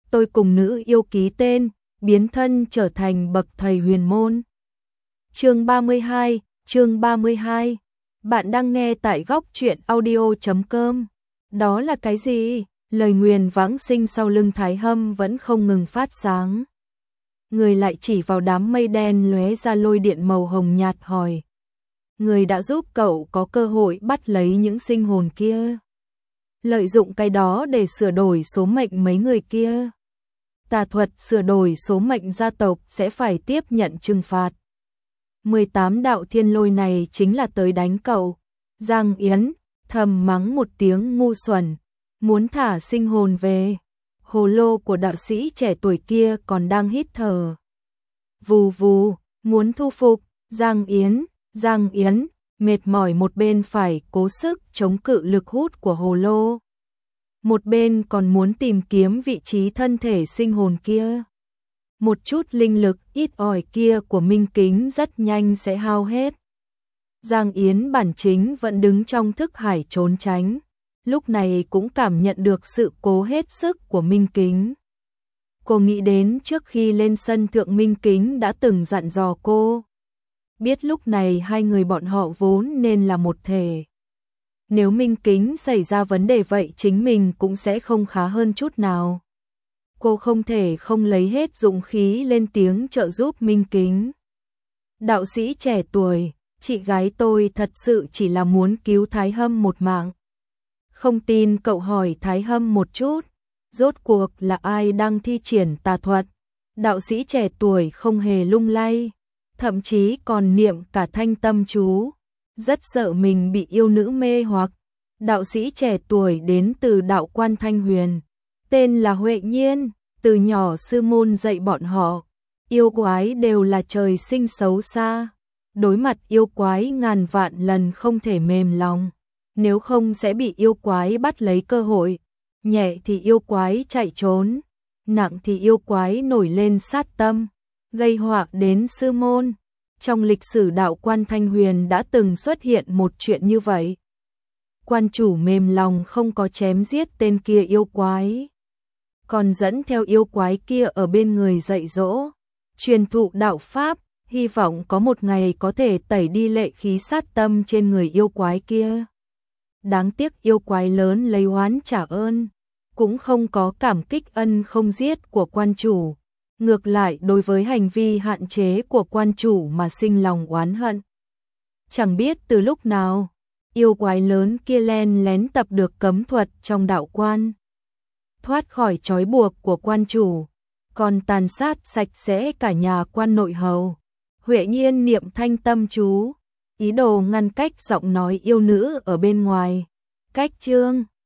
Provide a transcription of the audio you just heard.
tôi cùng nữ yêu ký tên, biến thân trở thành bậc thầy huyền môn. Chương 32. Bạn đang nghe tại góc truyện audio.com. Đó là cái gì? Lời nguyền vãng sinh sau lưng Thái Hâm vẫn không ngừng phát sáng. Người lại chỉ vào đám mây đen lóe ra lôi điện màu hồng nhạt hỏi. Người đã giúp cậu có cơ hội bắt lấy những sinh hồn kia. Lợi dụng cái đó để sửa đổi số mệnh mấy người kia. Tà thuật sửa đổi số mệnh gia tộc sẽ phải tiếp nhận trừng phạt. 18 đạo thiên lôi này chính là tới đánh cậu. Giang Yến thầm mắng một tiếng ngu xuẩn, muốn thả sinh hồn về. Hồ lô của đạo sĩ trẻ tuổi kia còn đang hít thở. Vù vù, muốn thu phục. Giang Yến mệt mỏi một bên phải cố sức chống cự lực hút của hồ lô. Một bên còn muốn tìm kiếm vị trí thân thể sinh hồn kia. Một chút linh lực ít ỏi kia của Minh Kính rất nhanh sẽ hao hết. Giang Yến bản chính vẫn đứng trong thức hải trốn tránh, lúc này cũng cảm nhận được sự cố hết sức của Minh Kính. Cô nghĩ đến trước khi lên sân thượng Minh Kính đã từng dặn dò cô. Biết lúc này hai người bọn họ vốn nên là một thể. Nếu Minh Kính xảy ra vấn đề vậy chính mình cũng sẽ không khá hơn chút nào. Cô không thể không lấy hết dũng khí lên tiếng trợ giúp Minh Kính. Đạo sĩ trẻ tuổi, chị gái tôi thật sự chỉ là muốn cứu Thái Hâm một mạng. Không tin cậu hỏi Thái Hâm một chút, rốt cuộc là ai đang thi triển tà thuật? Đạo sĩ trẻ tuổi không hề lung lay, thậm chí còn niệm cả thanh tâm chú, rất sợ mình bị yêu nữ mê hoặc. Đạo sĩ trẻ tuổi đến từ đạo quan Thanh Huyền, tên là Huệ Nhiên, từ nhỏ sư môn dạy bọn họ, yêu quái đều là trời sinh xấu xa, đối mặt yêu quái ngàn vạn lần không thể mềm lòng, nếu không sẽ bị yêu quái bắt lấy cơ hội, nhẹ thì yêu quái chạy trốn, nặng thì yêu quái nổi lên sát tâm, gây họa đến sư môn. Trong lịch sử đạo quan Thanh Huyền đã từng xuất hiện một chuyện như vậy. Quan chủ mềm lòng không có chém giết tên kia yêu quái, còn dẫn theo yêu quái kia ở bên người dạy dỗ, truyền thụ đạo pháp, hy vọng có một ngày có thể tẩy đi lệ khí sát tâm trên người yêu quái kia. Đáng tiếc yêu quái lớn lấy oán trả ơn, cũng không có cảm kích ân không giết của quan chủ, ngược lại đối với hành vi hạn chế của quan chủ mà sinh lòng oán hận. Chẳng biết từ lúc nào, yêu quái lớn kia len lén tập được cấm thuật trong đạo quan, thoát khỏi trói buộc của quan chủ, còn tàn sát sạch sẽ cả nhà quan nội hầu. Huệ Nhiên niệm thanh tâm chú, ý đồ ngăn cách giọng nói yêu nữ ở bên ngoài. Cách chương